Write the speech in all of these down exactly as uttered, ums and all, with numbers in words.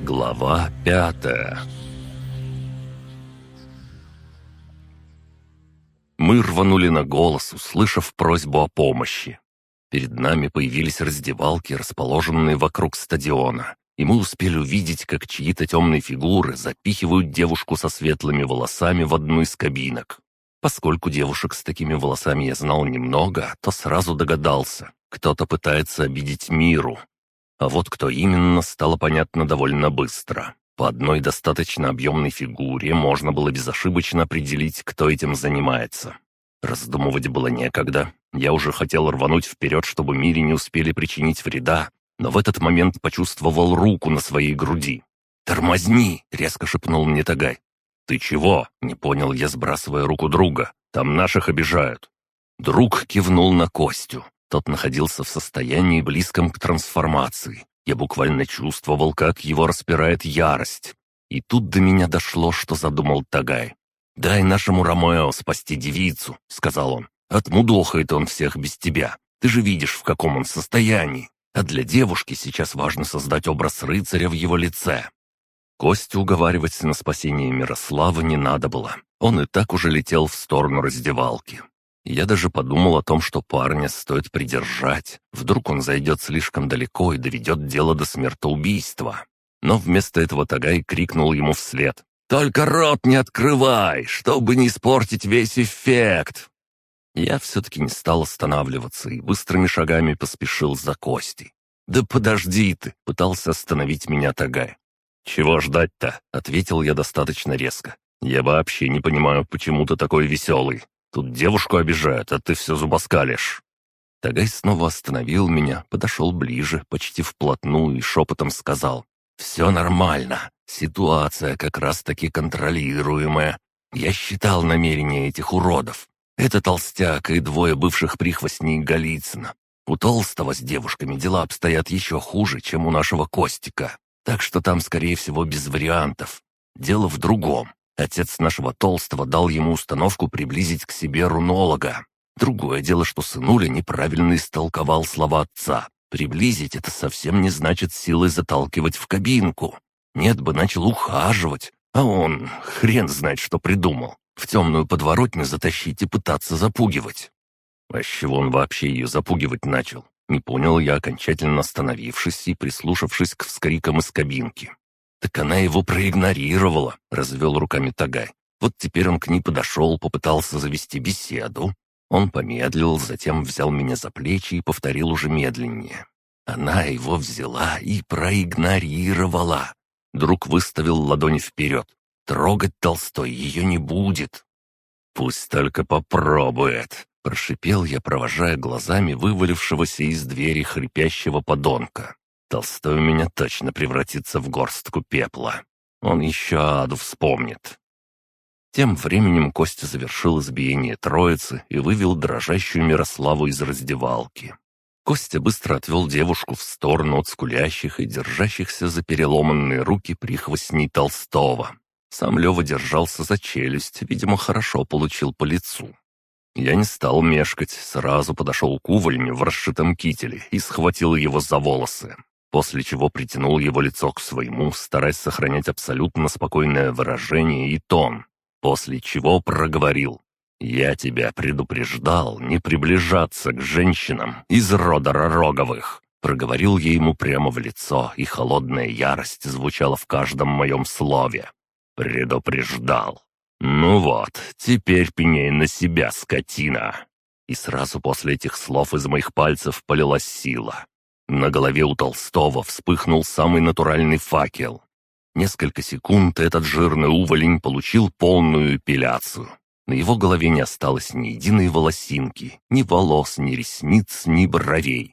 Глава пятая. Мы рванули на голос, услышав просьбу о помощи. Перед нами появились раздевалки, расположенные вокруг стадиона, и мы успели увидеть, как чьи-то темные фигуры запихивают девушку со светлыми волосами в одну из кабинок. Поскольку девушек с такими волосами я знал немного, то сразу догадался, кто-то пытается обидеть Миру. А вот кто именно, стало понятно довольно быстро. По одной достаточно объемной фигуре можно было безошибочно определить, кто этим занимается. Раздумывать было некогда. Я уже хотел рвануть вперед, чтобы Мире не успели причинить вреда, но в этот момент почувствовал руку на своей груди. «Тормозни!» — резко шепнул мне Тагай. «Ты чего?» — не понял я, сбрасывая руку друга. «Там наших обижают». Друг кивнул на Костю. Тот находился в состоянии, близком к трансформации. Я буквально чувствовал, как его распирает ярость. И тут до меня дошло, что задумал Тагай. «Дай нашему Ромео спасти девицу», — сказал он. «Отмудохает он всех без тебя. Ты же видишь, в каком он состоянии. А для девушки сейчас важно создать образ рыцаря в его лице». Костю уговаривать на спасение Мирослава не надо было. Он и так уже летел в сторону раздевалки. Я даже подумал о том, что парня стоит придержать. Вдруг он зайдет слишком далеко и доведет дело до смертоубийства. Но вместо этого Тагай крикнул ему вслед. «Только рот не открывай, чтобы не испортить весь эффект!» Я все-таки не стал останавливаться и быстрыми шагами поспешил за Костей. «Да подожди ты!» — пытался остановить меня Тагай. «Чего ждать-то?» — ответил я достаточно резко. «Я вообще не понимаю, почему ты такой веселый. Тут девушку обижают, а ты все зубоскалишь». Тагай снова остановил меня, подошел ближе, почти вплотную и шепотом сказал. «Все нормально. Ситуация как раз-таки контролируемая. Я считал намерения этих уродов. Это толстяк и двое бывших прихвостней Голицына. У толстого с девушками дела обстоят еще хуже, чем у нашего Костика. Так что там, скорее всего, без вариантов. Дело в другом. Отец нашего толстого дал ему установку приблизить к себе рунолога. Другое дело, что сынуля неправильно истолковал слова отца. Приблизить — это совсем не значит силой заталкивать в кабинку. Нет бы, начал ухаживать, а он хрен знает, что придумал. В темную подворотню затащить и пытаться запугивать. А с чего он вообще ее запугивать начал? Не понял я, окончательно остановившись и прислушавшись к вскрикам из кабинки. «Так она его проигнорировала», — развел руками Тагай. «Вот теперь он к ней подошел, попытался завести беседу». Он помедлил, затем взял меня за плечи и повторил уже медленнее. Она его взяла и проигнорировала. Друг выставил ладони вперед. Трогать Толстой ее не будет. «Пусть только попробует», — прошипел я, провожая глазами вывалившегося из двери хрипящего подонка. Толстой у меня точно превратится в горстку пепла. Он еще аду вспомнит. Тем временем Костя завершил избиение троицы и вывел дрожащую Мирославу из раздевалки. Костя быстро отвел девушку в сторону от скулящих и держащихся за переломанные руки прихвостней Толстого. Сам Лева держался за челюсть, видимо, хорошо получил по лицу. Я не стал мешкать, сразу подошел к увольню в расшитом кителе и схватил его за волосы. После чего притянул его лицо к своему, стараясь сохранять абсолютно спокойное выражение и тон. После чего проговорил. «Я тебя предупреждал не приближаться к женщинам из рода Ророговых». Проговорил я ему прямо в лицо, и холодная ярость звучала в каждом моем слове. «Предупреждал. Ну вот, теперь пеняй на себя, скотина». И сразу после этих слов из моих пальцев полилась сила. На голове у Толстого вспыхнул самый натуральный факел. Несколько секунд этот жирный уволень получил полную эпиляцию. На его голове не осталось ни единой волосинки, ни волос, ни ресниц, ни бровей.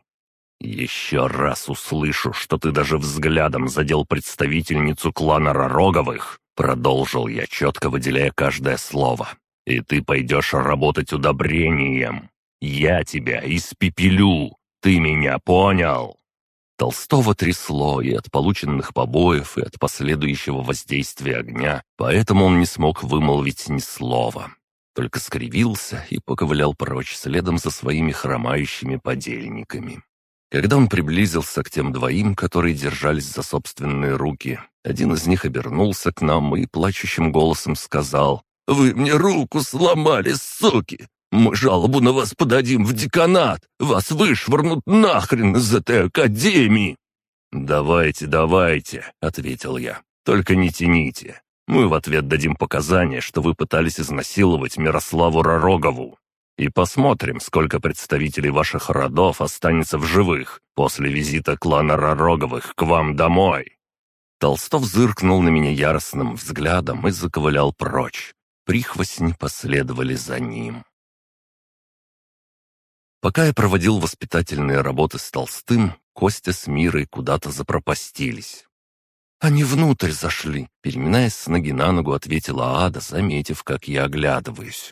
«Еще раз услышу, что ты даже взглядом задел представительницу клана Ророговых», продолжил я, четко выделяя каждое слово. «И ты пойдешь работать удобрением. Я тебя испепелю. Ты меня понял?» Толстого трясло и от полученных побоев, и от последующего воздействия огня, поэтому он не смог вымолвить ни слова. Только скривился и поковылял прочь следом за своими хромающими подельниками. Когда он приблизился к тем двоим, которые держались за собственные руки, один из них обернулся к нам и плачущим голосом сказал: «Вы мне руку сломали, суки! Мы жалобу на вас подадим в деканат! Вас вышвырнут нахрен из этой академии!» «Давайте, давайте», — ответил я. «Только не тяните. Мы в ответ дадим показания, что вы пытались изнасиловать Мирославу Ророгову. И посмотрим, сколько представителей ваших родов останется в живых после визита клана Ророговых к вам домой». Толстов зыркнул на меня яростным взглядом и заковылял прочь. Прихвостни последовали за ним. Пока я проводил воспитательные работы с Толстым, Костя с Мирой куда-то запропастились. «Они внутрь зашли», — переминаясь с ноги на ногу, ответила Ада, заметив, как я оглядываюсь.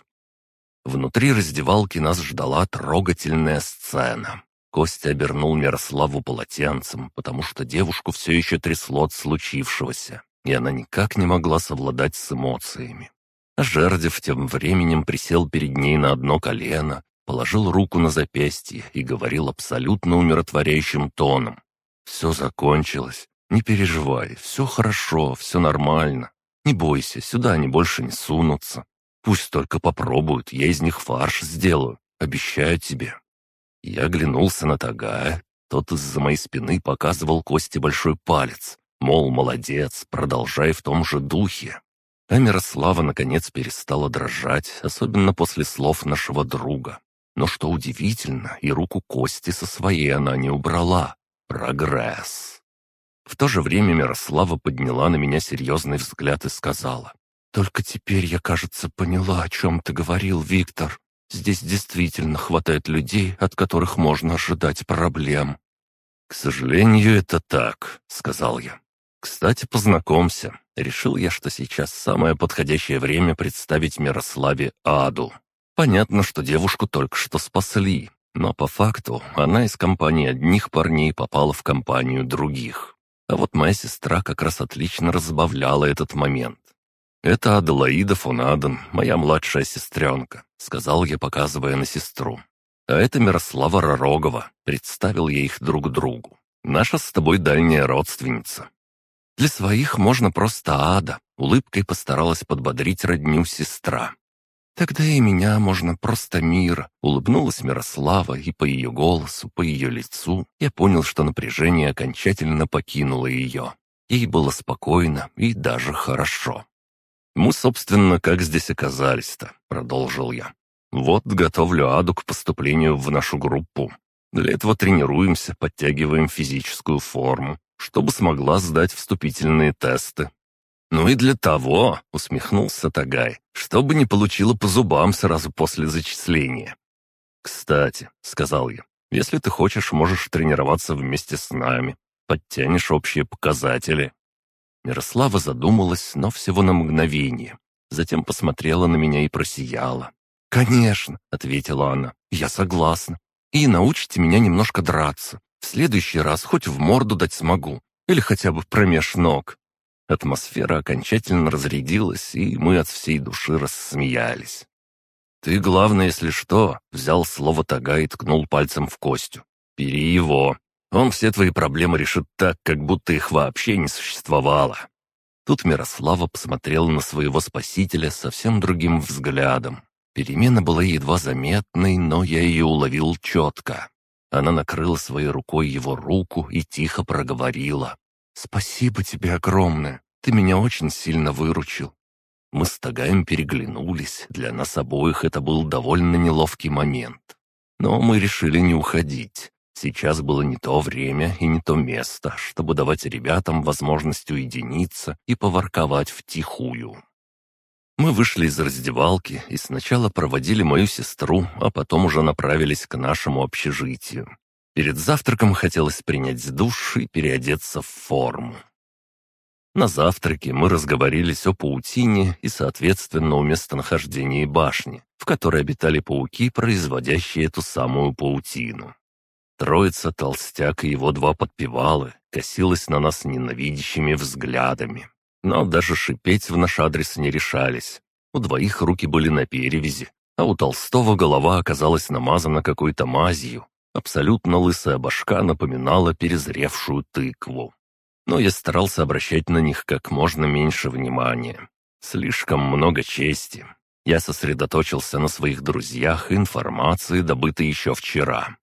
Внутри раздевалки нас ждала трогательная сцена. Костя обернул Мирославу полотенцем, потому что девушку все еще трясло от случившегося, и она никак не могла совладать с эмоциями. А Жердев тем временем присел перед ней на одно колено, положил руку на запястье и говорил абсолютно умиротворяющим тоном: «Все закончилось. Не переживай, все хорошо, все нормально. Не бойся, сюда они больше не сунутся. Пусть только попробуют, я из них фарш сделаю, обещаю тебе». Я оглянулся на Тагая, тот из-за моей спины показывал Косте большой палец, мол, молодец, продолжай в том же духе. А Мирослава наконец перестала дрожать, особенно после слов нашего друга. Но что удивительно, и руку Кости со своей она не убрала. Прогресс. В то же время Мирослава подняла на меня серьезный взгляд и сказала: «Только теперь я, кажется, поняла, о чем ты говорил, Виктор. Здесь действительно хватает людей, от которых можно ожидать проблем». «К сожалению, это так», — сказал я. «Кстати, познакомься. Решил я, что сейчас самое подходящее время представить Мирославе Аду. Понятно, что девушку только что спасли, но по факту она из компании одних парней попала в компанию других. А вот моя сестра как раз отлично разбавляла этот момент. «Это Аделаида фон Аден, моя младшая сестренка», — сказал я, показывая на сестру. «А это Мирослава Ророгова», — представил я их друг другу. «Наша с тобой дальняя родственница». «Для своих можно просто Ада», — улыбкой постаралась подбодрить родню сестра. «Тогда и меня можно просто Мира», — улыбнулась Мирослава, и по ее голосу, по ее лицу я понял, что напряжение окончательно покинуло ее. Ей было спокойно и даже хорошо. «Мы, собственно, как здесь оказались-то?» — продолжил я. «Вот готовлю Аду к поступлению в нашу группу. Для этого тренируемся, подтягиваем физическую форму, чтобы смогла сдать вступительные тесты». «Ну и для того», — усмехнулся Тагай, «чтобы не получила по зубам сразу после зачисления». «Кстати», — сказал я, — «если ты хочешь, можешь тренироваться вместе с нами, подтянешь общие показатели». Мирослава задумалась, но всего на мгновение. Затем посмотрела на меня и просияла. «Конечно», — ответила она, — «я согласна. И научите меня немножко драться. В следующий раз хоть в морду дать смогу, или хотя бы промеж ног». Атмосфера окончательно разрядилась, и мы от всей души рассмеялись. «Ты, главное, если что», — взял слово Тагай и ткнул пальцем в Костю. «Бери его. Он все твои проблемы решит так, как будто их вообще не существовало». Тут Мирослава посмотрела на своего спасителя совсем другим взглядом. Перемена была едва заметной, но я ее уловил четко. Она накрыла своей рукой его руку и тихо проговорила: «Спасибо тебе огромное, ты меня очень сильно выручил». Мы с Тагаем переглянулись, для нас обоих это был довольно неловкий момент. Но мы решили не уходить. Сейчас было не то время и не то место, чтобы давать ребятам возможность уединиться и поворковать втихую. Мы вышли из раздевалки и сначала проводили мою сестру, а потом уже направились к нашему общежитию. Перед завтраком хотелось принять душ и переодеться в форму. На завтраке мы разговорились о паутине и, соответственно, о местонахождении башни, в которой обитали пауки, производящие эту самую паутину. Троица, толстяк и его два подпевалы косилась на нас ненавидящими взглядами. Но даже шипеть в наш адрес не решались. У двоих руки были на перевязи, а у Толстого голова оказалась намазана какой-то мазью. Абсолютно лысая башка напоминала перезревшую тыкву. Но я старался обращать на них как можно меньше внимания. Слишком много чести. Я сосредоточился на своих друзьях и информации, добытой еще вчера.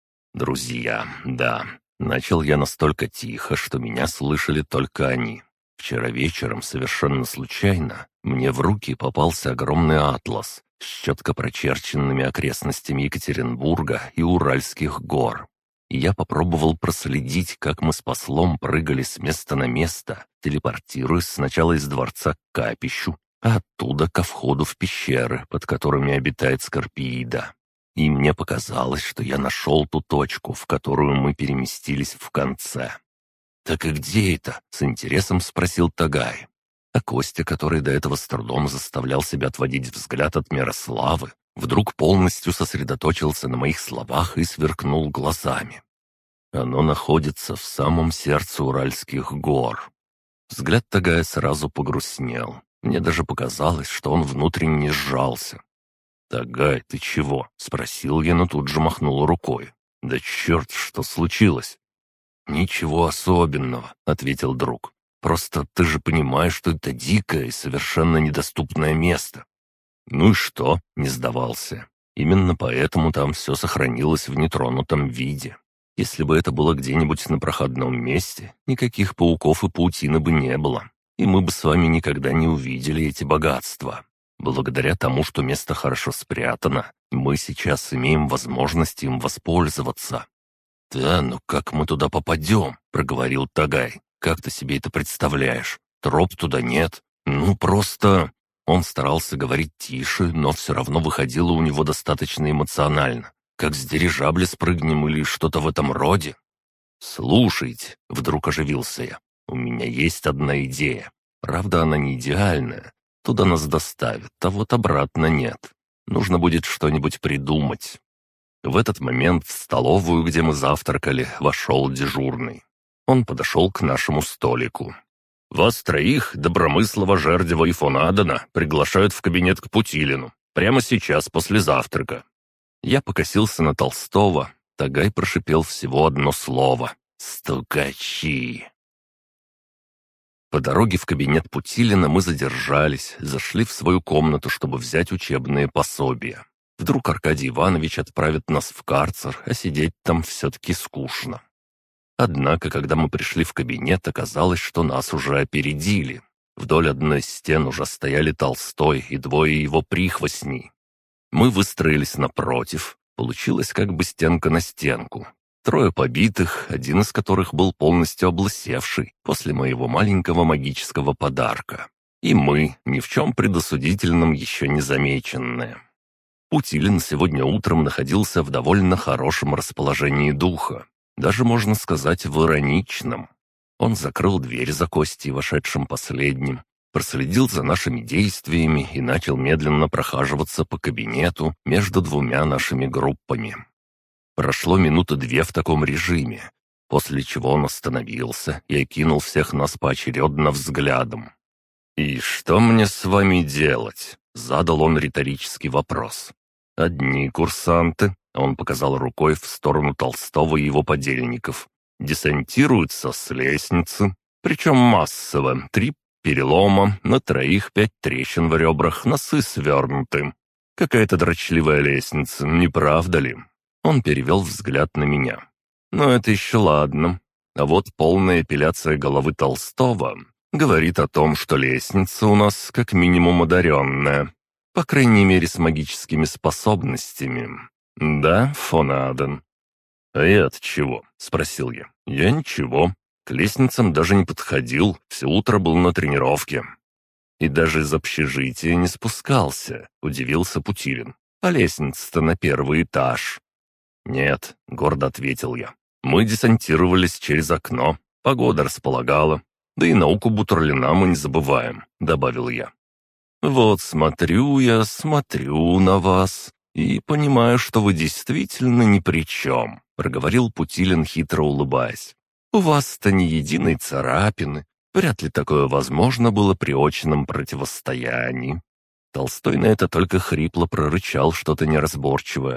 Друзья, да. Начал я настолько тихо, что меня слышали только они. Вчера вечером, совершенно случайно, мне в руки попался огромный атлас с четко прочерченными окрестностями Екатеринбурга и Уральских гор. И я попробовал проследить, как мы с послом прыгали с места на место, телепортируясь сначала из дворца к капищу, а оттуда ко входу в пещеры, под которыми обитает Скорпиида. И мне показалось, что я нашел ту точку, в которую мы переместились в конце. «Так и где это?» — с интересом спросил Тагай. А Костя, который до этого с трудом заставлял себя отводить взгляд от Мирославы, вдруг полностью сосредоточился на моих словах и сверкнул глазами. «Оно находится в самом сердце Уральских гор». Взгляд Тагая сразу погрустнел. Мне даже показалось, что он внутренне сжался. «Тагай, ты чего?» — спросил я, но тут же махнул рукой. «Да черт, что случилось?» «Ничего особенного», — ответил друг. «Просто ты же понимаешь, что это дикое и совершенно недоступное место». «Ну и что?» — не сдавался. «Именно поэтому там все сохранилось в нетронутом виде. Если бы это было где-нибудь на проходном месте, никаких пауков и паутины бы не было, и мы бы с вами никогда не увидели эти богатства. Благодаря тому, что место хорошо спрятано, мы сейчас имеем возможность им воспользоваться». «Да, но как мы туда попадем?» — проговорил Тагай. «Как ты себе это представляешь? Троп туда нет. Ну, просто...» Он старался говорить тише, но все равно выходило у него достаточно эмоционально. «Как с дирижабля спрыгнем или что-то в этом роде?» «Слушайте», — вдруг оживился я, — «у меня есть одна идея. Правда, она не идеальная. Туда нас доставят, а вот обратно нет. Нужно будет что-нибудь придумать». В этот момент в столовую, где мы завтракали, вошел дежурный. Он подошел к нашему столику. «Вас троих, Добромыслова, Жердева и фон Адена, приглашают в кабинет к Путилину. Прямо сейчас, после завтрака». Я покосился на Толстого. Тагай прошипел всего одно слово: «Стукачи». По дороге в кабинет Путилина мы задержались, зашли в свою комнату, чтобы взять учебные пособия. Вдруг Аркадий Иванович отправит нас в карцер, а сидеть там все-таки скучно. Однако, когда мы пришли в кабинет, оказалось, что нас уже опередили. Вдоль одной из стен уже стояли Толстой и двое его прихвостней. Мы выстроились напротив. Получилось как бы стенка на стенку. Трое побитых, один из которых был полностью облысевший после моего маленького магического подарка. И мы, ни в чем предосудительном еще не замеченные. Путилин сегодня утром находился в довольно хорошем расположении духа. Даже, можно сказать, в ироничном. Он закрыл дверь за Костей, вошедшим последним, проследил за нашими действиями и начал медленно прохаживаться по кабинету между двумя нашими группами. Прошло минуты две в таком режиме, после чего он остановился и окинул всех нас поочередно взглядом. «И что мне с вами делать?» — задал он риторический вопрос. «Одни курсанты», — он показал рукой в сторону Толстого и его подельников, «десантируются с лестницы, причем массово, три перелома, на троих пять трещин в ребрах, носы свернуты. Какая-то дрочливая лестница, не правда ли?» Он перевел взгляд на меня. «Но это еще ладно. А вот полная эпиляция головы Толстого говорит о том, что лестница у нас как минимум одаренная. По крайней мере, с магическими способностями. Да, фон Аден?» «А я-то чего?» — спросил я. «Я ничего. К лестницам даже не подходил, все утро был на тренировке». «И даже из общежития не спускался», — удивился Путилин. «А лестница-то на первый этаж». «Нет», — гордо ответил я. «Мы десантировались через окно. Погода располагала. Да и науку Бутурлина мы не забываем», — добавил я. «Вот смотрю я, смотрю на вас и понимаю, что вы действительно ни при чем», — проговорил Путилин, хитро улыбаясь. «У вас-то ни единой царапины. Вряд ли такое возможно было при очном противостоянии». Толстой на это только хрипло прорычал что-то неразборчивое.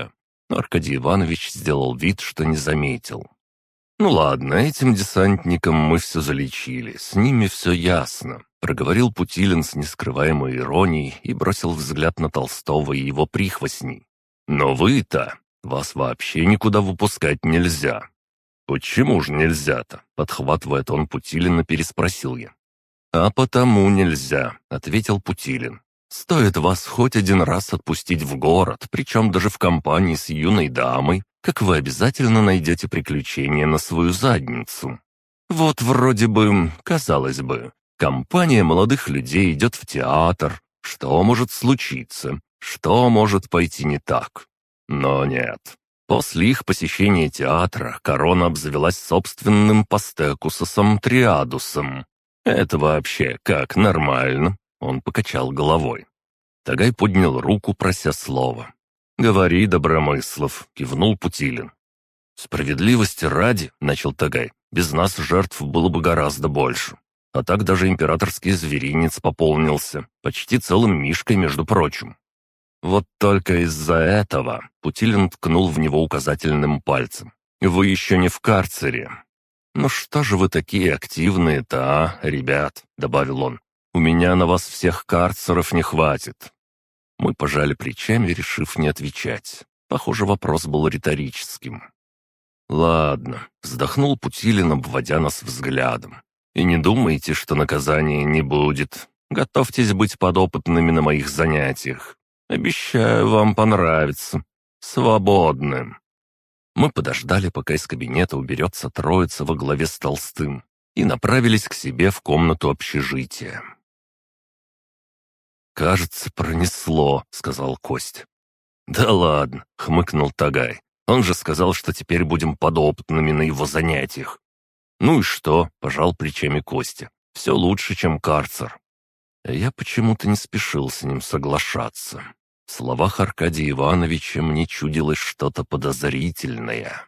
но Аркадий Иванович сделал вид, что не заметил. «Ну ладно, этим десантникам мы все залечили, с ними все ясно», — проговорил Путилин с нескрываемой иронией и бросил взгляд на Толстого и его прихвостней. «Но вы-то, вас вообще никуда выпускать нельзя». «Почему же нельзя-то?» — подхватывая тон Путилина, переспросил я. «А потому нельзя», — ответил Путилин. «Стоит вас хоть один раз отпустить в город, причем даже в компании с юной дамой, как вы обязательно найдете приключения на свою задницу. Вот вроде бы, казалось бы, компания молодых людей идет в театр. Что может случиться? Что может пойти не так? Но нет. После их посещения театра корона обзавелась собственным пастекусосом Триадусом. Это вообще как нормально?» Он покачал головой. Тагай поднял руку, прося слова. «Говори, Добромыслов», — кивнул Путилин. «Справедливости ради», — начал Тагай, — «без нас жертв было бы гораздо больше. А так даже императорский зверинец пополнился, почти целым мишкой, между прочим». «Вот только из-за этого», — Путилин ткнул в него указательным пальцем, — «вы еще не в карцере». «Ну что же вы такие активные-то, а, ребят?» — добавил он. «У меня на вас всех карцеров не хватит». Мы пожали плечами, решив не отвечать. Похоже, вопрос был риторическим. «Ладно», — вздохнул Путилин, обводя нас взглядом. «И не думайте, что наказания не будет. Готовьтесь быть подопытными на моих занятиях. Обещаю, вам понравится. Свободным». Мы подождали, пока из кабинета уберется троица во главе с Толстым, и направились к себе в комнату общежития. «Кажется, пронесло», — сказал Кость. «Да ладно», — хмыкнул Тагай. «Он же сказал, что теперь будем подопытными на его занятиях». «Ну и что?» — пожал плечами Костя. «Все лучше, чем карцер». Я почему-то не спешил с ним соглашаться. В словах Аркадия Ивановича мне чудилось что-то подозрительное.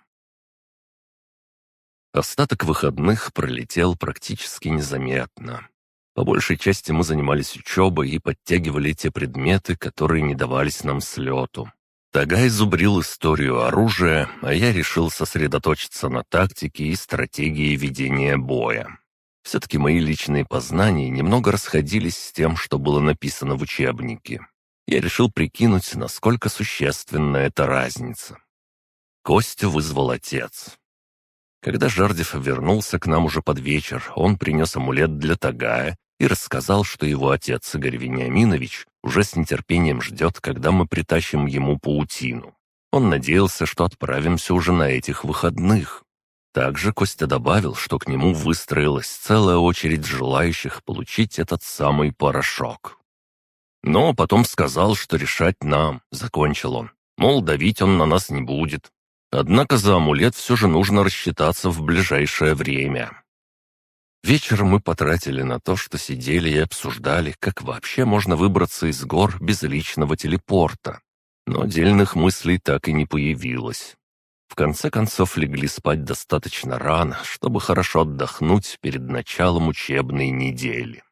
Остаток выходных пролетел практически незаметно. По большей части мы занимались учебой и подтягивали те предметы, которые не давались нам с лету. Тагай зубрил историю оружия, а я решил сосредоточиться на тактике и стратегии ведения боя. Все-таки мои личные познания немного расходились с тем, что было написано в учебнике. Я решил прикинуть, насколько существенна эта разница. Костю вызвал отец. Когда Жардев вернулся к нам уже под вечер, он принес амулет для Тагая и рассказал, что его отец Игорь Вениаминович уже с нетерпением ждет, когда мы притащим ему паутину. Он надеялся, что отправимся уже на этих выходных. Также Костя добавил, что к нему выстроилась целая очередь желающих получить этот самый порошок. Но потом сказал, что решать нам, закончил он. Мол, давить он на нас не будет. Однако за амулет все же нужно рассчитаться в ближайшее время. Вечером мы потратили на то, что сидели и обсуждали, как вообще можно выбраться из гор без личного телепорта. Но дельных мыслей так и не появилось. В конце концов легли спать достаточно рано, чтобы хорошо отдохнуть перед началом учебной недели.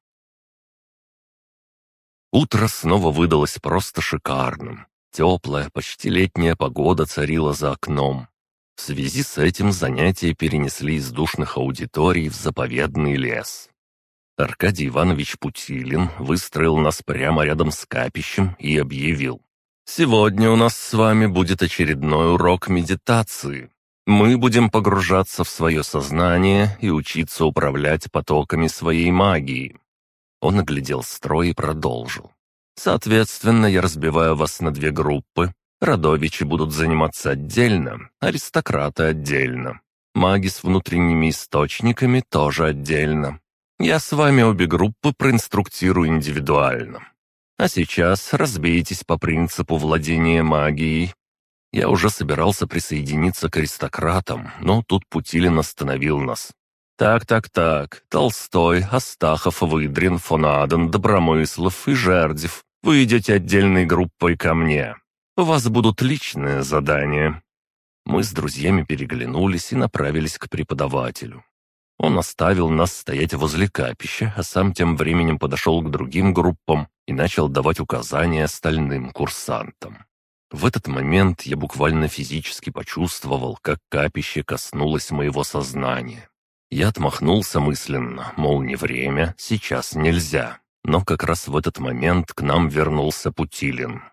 Утро снова выдалось просто шикарным. Теплая, почти летняя погода царила за окном. В связи с этим занятия перенесли из душных аудиторий в заповедный лес. Аркадий Иванович Путилин выстроил нас прямо рядом с капищем и объявил: «Сегодня у нас с вами будет очередной урок медитации. Мы будем погружаться в свое сознание и учиться управлять потоками своей магии». Он оглядел строй и продолжил. «Соответственно, я разбиваю вас на две группы. Родовичи будут заниматься отдельно, аристократы отдельно. Маги с внутренними источниками тоже отдельно. Я с вами обе группы проинструктирую индивидуально. А сейчас разбейтесь по принципу владения магией». Я уже собирался присоединиться к аристократам, но тут Путилин остановил нас. «Так-так-так, Толстой, Астахов, Выдрин, фон Аден, Добромыслов и Жердев. Вы идете отдельной группой ко мне. У вас будут личные задания». Мы с друзьями переглянулись и направились к преподавателю. Он оставил нас стоять возле капища, а сам тем временем подошел к другим группам и начал давать указания остальным курсантам. В этот момент я буквально физически почувствовал, как капище коснулось моего сознания. Я отмахнулся мысленно, мол, не время, сейчас нельзя. Но как раз в этот момент к нам вернулся Путилин.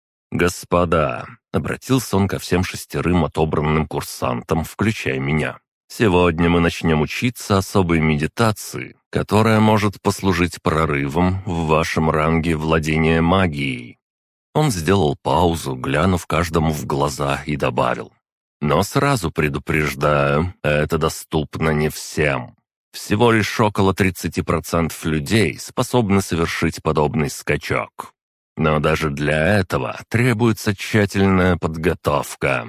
«Господа!» — обратился он ко всем шестерым отобранным курсантам, включая меня. «Сегодня мы начнем учиться особой медитации, которая может послужить прорывом в вашем ранге владения магией». Он сделал паузу, глянув каждому в глаза, и добавил: «Но сразу предупреждаю, это доступно не всем. Всего лишь около тридцати процентов людей способны совершить подобный скачок. Но даже для этого требуется тщательная подготовка».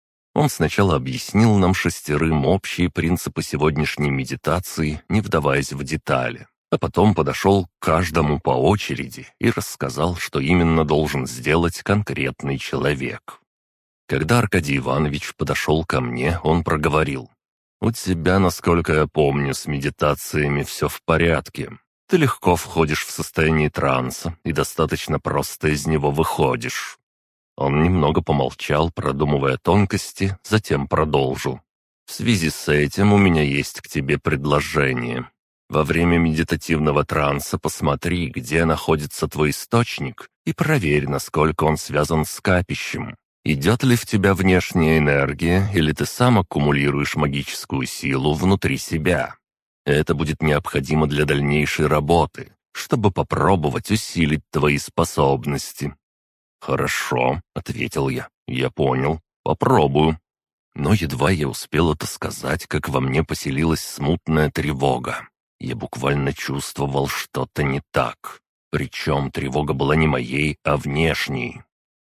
Он сначала объяснил нам шестерым общие принципы сегодняшней медитации, не вдаваясь в детали, а потом подошел к каждому по очереди и рассказал, что именно должен сделать конкретный человек. Когда Аркадий Иванович подошел ко мне, он проговорил: «У тебя, насколько я помню, с медитациями все в порядке. Ты легко входишь в состояние транса и достаточно просто из него выходишь». Он немного помолчал, продумывая тонкости, затем продолжил: «В связи с этим у меня есть к тебе предложение. Во время медитативного транса посмотри, где находится твой источник, и проверь, насколько он связан с капищем. Идет ли в тебя внешняя энергия, или ты сам аккумулируешь магическую силу внутри себя. Это будет необходимо для дальнейшей работы, чтобы попробовать усилить твои способности». «Хорошо», — ответил я, — «я понял, попробую». Но едва я успел это сказать, как во мне поселилась смутная тревога. Я буквально чувствовал что-то не так. Причем тревога была не моей, а внешней.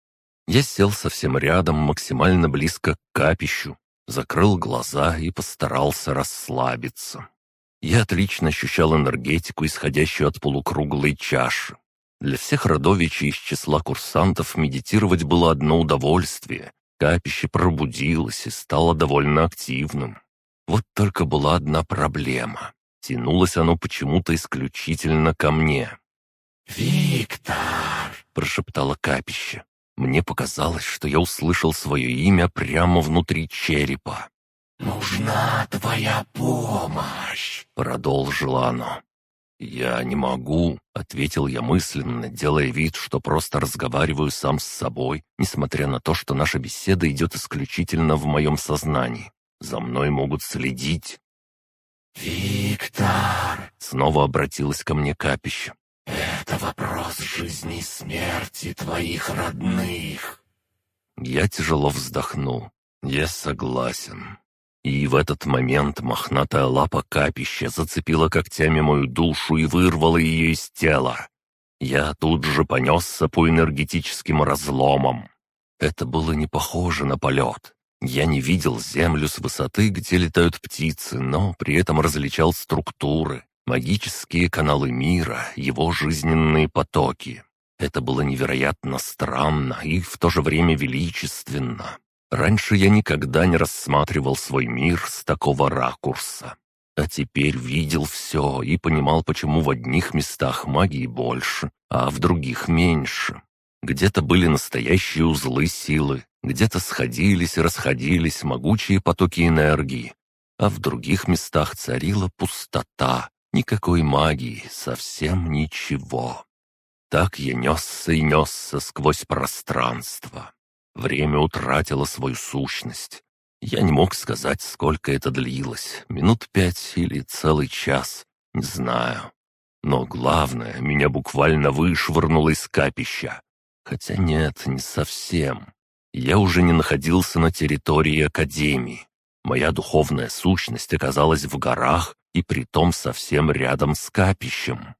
Я сел совсем рядом, максимально близко к капищу, закрыл глаза и постарался расслабиться. Я отлично ощущал энергетику, исходящую от полукруглой чаши. Для всех родовичей из числа курсантов медитировать было одно удовольствие. Капище пробудилось и стало довольно активным. Вот только была одна проблема. Тянулось оно почему-то исключительно ко мне. «Виктор!» — прошептало капище. Мне показалось, что я услышал свое имя прямо внутри черепа. «Нужна твоя помощь!» — продолжило оно. «Я не могу», — ответил я мысленно, делая вид, что просто разговариваю сам с собой, несмотря на то, что наша беседа идет исключительно в моем сознании. За мной могут следить. «Виктор!» — снова обратилось ко мне капище. «Это вопрос жизни и смерти твоих родных!» Я тяжело вздохнул. «Я согласен». И в этот момент мохнатая лапа капища зацепила когтями мою душу и вырвала ее из тела. Я тут же понесся по энергетическим разломам. Это было не похоже на полет. Я не видел землю с высоты, где летают птицы, но при этом различал структуры, магические каналы мира, его жизненные потоки. Это было невероятно странно и в то же время величественно. Раньше я никогда не рассматривал свой мир с такого ракурса. А теперь видел все и понимал, почему в одних местах магии больше, а в других меньше. Где-то были настоящие узлы силы, где-то сходились и расходились могучие потоки энергии, а в других местах царила пустота, никакой магии, совсем ничего. Так я несся и несся сквозь пространство. Время утратило свою сущность. Я не мог сказать, сколько это длилось, минут пять или целый час, не знаю. Но главное, меня буквально вышвырнуло из капища. Хотя нет, не совсем. Я уже не находился на территории Академии. Моя духовная сущность оказалась в горах и притом совсем рядом с капищем.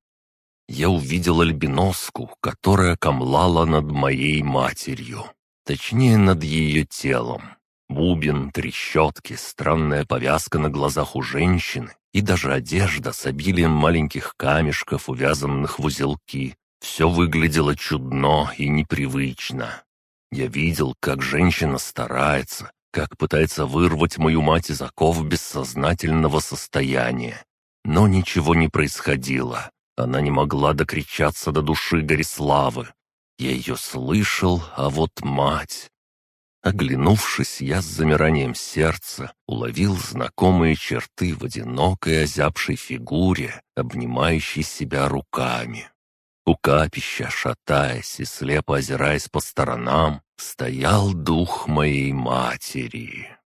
Я увидел альбиноску, которая камлала над моей матерью. Точнее, над ее телом. Бубен, трещотки, странная повязка на глазах у женщины и даже одежда с обилием маленьких камешков, увязанных в узелки. Все выглядело чудно и непривычно. Я видел, как женщина старается, как пытается вырвать мою мать из оков бессознательного состояния. Но ничего не происходило. Она не могла докричаться до души Гориславы. Я ее слышал, а вот мать... Оглянувшись, я с замиранием сердца уловил знакомые черты в одинокой озябшей фигуре, обнимающей себя руками. У капища, шатаясь и слепо озираясь по сторонам, стоял дух моей матери.